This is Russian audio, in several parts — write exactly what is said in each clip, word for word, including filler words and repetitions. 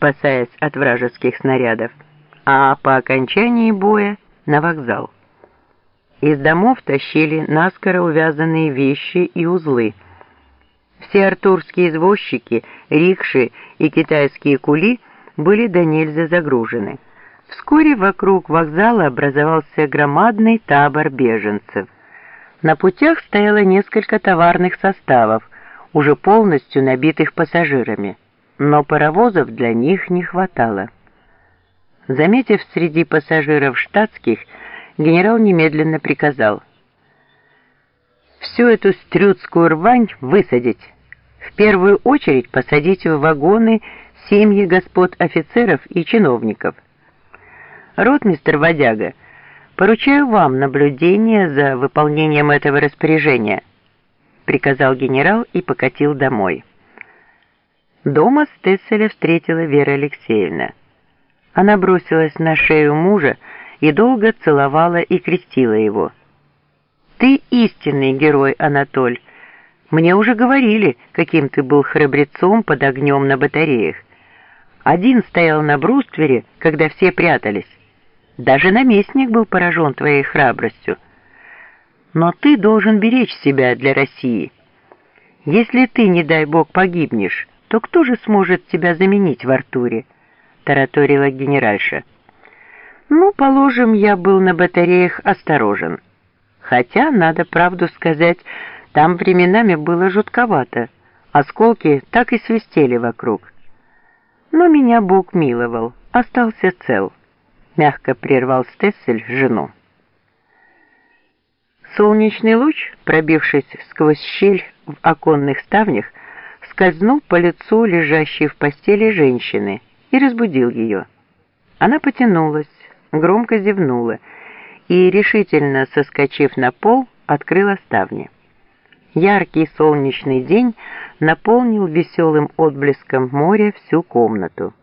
спасаясь от вражеских снарядов, а по окончании боя на вокзал. Из домов тащили наскоро увязанные вещи и узлы. Все артурские извозчики, рикши и китайские кули были до нельзя загружены. Вскоре вокруг вокзала образовался громадный табор беженцев. На путях стояло несколько товарных составов, уже полностью набитых пассажирами, но паровозов для них не хватало. Заметив среди пассажиров штатских, генерал немедленно приказал: «Всю эту стрюцкую рвань высадить. В первую очередь посадить в вагоны семьи господ офицеров и чиновников. Ротмистр Водяга, поручаю вам наблюдение за выполнением этого распоряжения», — приказал генерал и покатил домой. Дома Стесселя встретила Вера Алексеевна. Она бросилась на шею мужа и долго целовала и крестила его. «Ты истинный герой, Анатоль. Мне уже говорили, каким ты был храбрецом под огнем на батареях. Один стоял на бруствере, когда все прятались. Даже наместник был поражен твоей храбростью. Но ты должен беречь себя для России. Если ты, не дай бог, погибнешь, то кто же сможет тебя заменить в Артуре?» — тараторила генеральша. «Ну, положим, я был на батареях осторожен. Хотя, надо правду сказать, там временами было жутковато. Осколки так и свистели вокруг. Но меня Бог миловал, остался цел», — мягко прервал Стессель жену. Солнечный луч, пробившись сквозь щель в оконных ставнях, скользнул по лицу лежащей в постели женщины и разбудил ее. Она потянулась, громко зевнула и, решительно соскочив на пол, открыла ставни. Яркий солнечный день наполнил веселым отблеском моря всю комнату.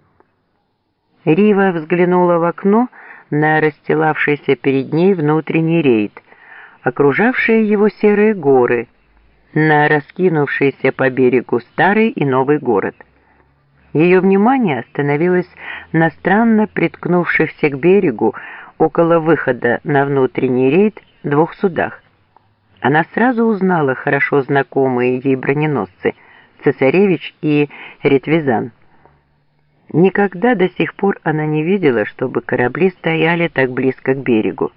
Рива взглянула в окно на расстилавшийся перед ней внутренний рейд, окружавшие его серые горы, на раскинувшийся по берегу старый и новый город. Ее внимание остановилось на странно приткнувшихся к берегу около выхода на внутренний рейд двух судах. Она сразу узнала хорошо знакомые ей броненосцы «Цесаревич» и «Ретвизан». Никогда до сих пор она не видела, чтобы корабли стояли так близко к берегу.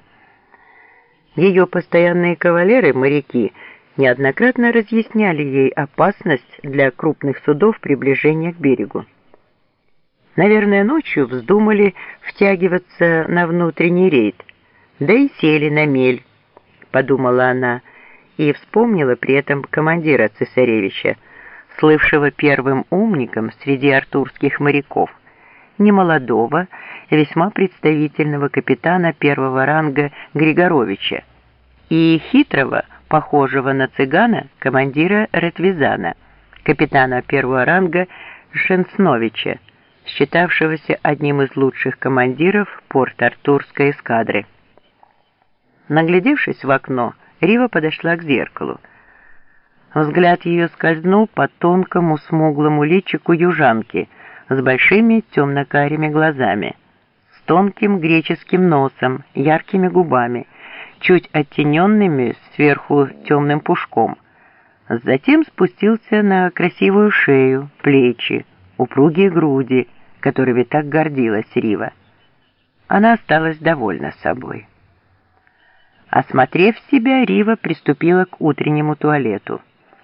Ее постоянные кавалеры, моряки, неоднократно разъясняли ей опасность для крупных судов приближения к берегу. Наверное, ночью вздумали втягиваться на внутренний рейд, да и сели на мель, подумала она, и вспомнила при этом командира цесаревича, слывшего первым умником среди артурских моряков, немолодого, весьма представительного капитана первого ранга Григоровича и хитрого, похожего на цыгана, командира Ретвизана, капитана первого ранга Шенсновича, считавшегося одним из лучших командиров Порт-Артурской эскадры. Наглядевшись в окно, Рива подошла к зеркалу. Взгляд ее скользнул по тонкому смуглому личику южанки с большими темно-карими глазами, с тонким греческим носом, яркими губами, чуть оттененными сверху темным пушком. Затем спустился на красивую шею, плечи, упругие груди, которыми так гордилась Рива. Она осталась довольна собой. Осмотрев себя, Рива приступила к утреннему туалету.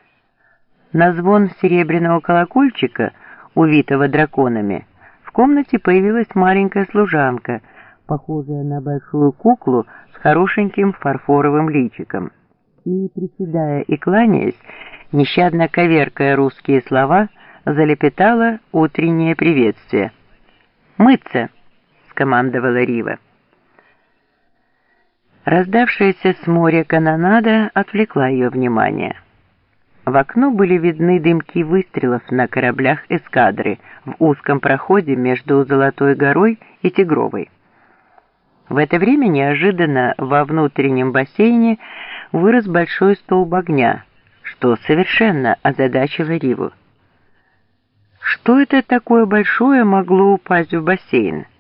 На звон серебряного колокольчика, увитого драконами, в комнате появилась маленькая служанка, похожая на большую куклу с хорошеньким фарфоровым личиком, и, приседая и кланяясь, нещадно коверкая русские слова, залепетала утреннее приветствие. «Мыться!» — скомандовала Рива. Раздавшаяся с моря канонада отвлекла ее внимание. В окно были видны дымки выстрелов на кораблях эскадры в узком проходе между Золотой горой и Тигровой. В это время неожиданно во внутреннем бассейне вырос большой столб огня, что совершенно озадачило Риву. Что это такое большое могло упасть в бассейн?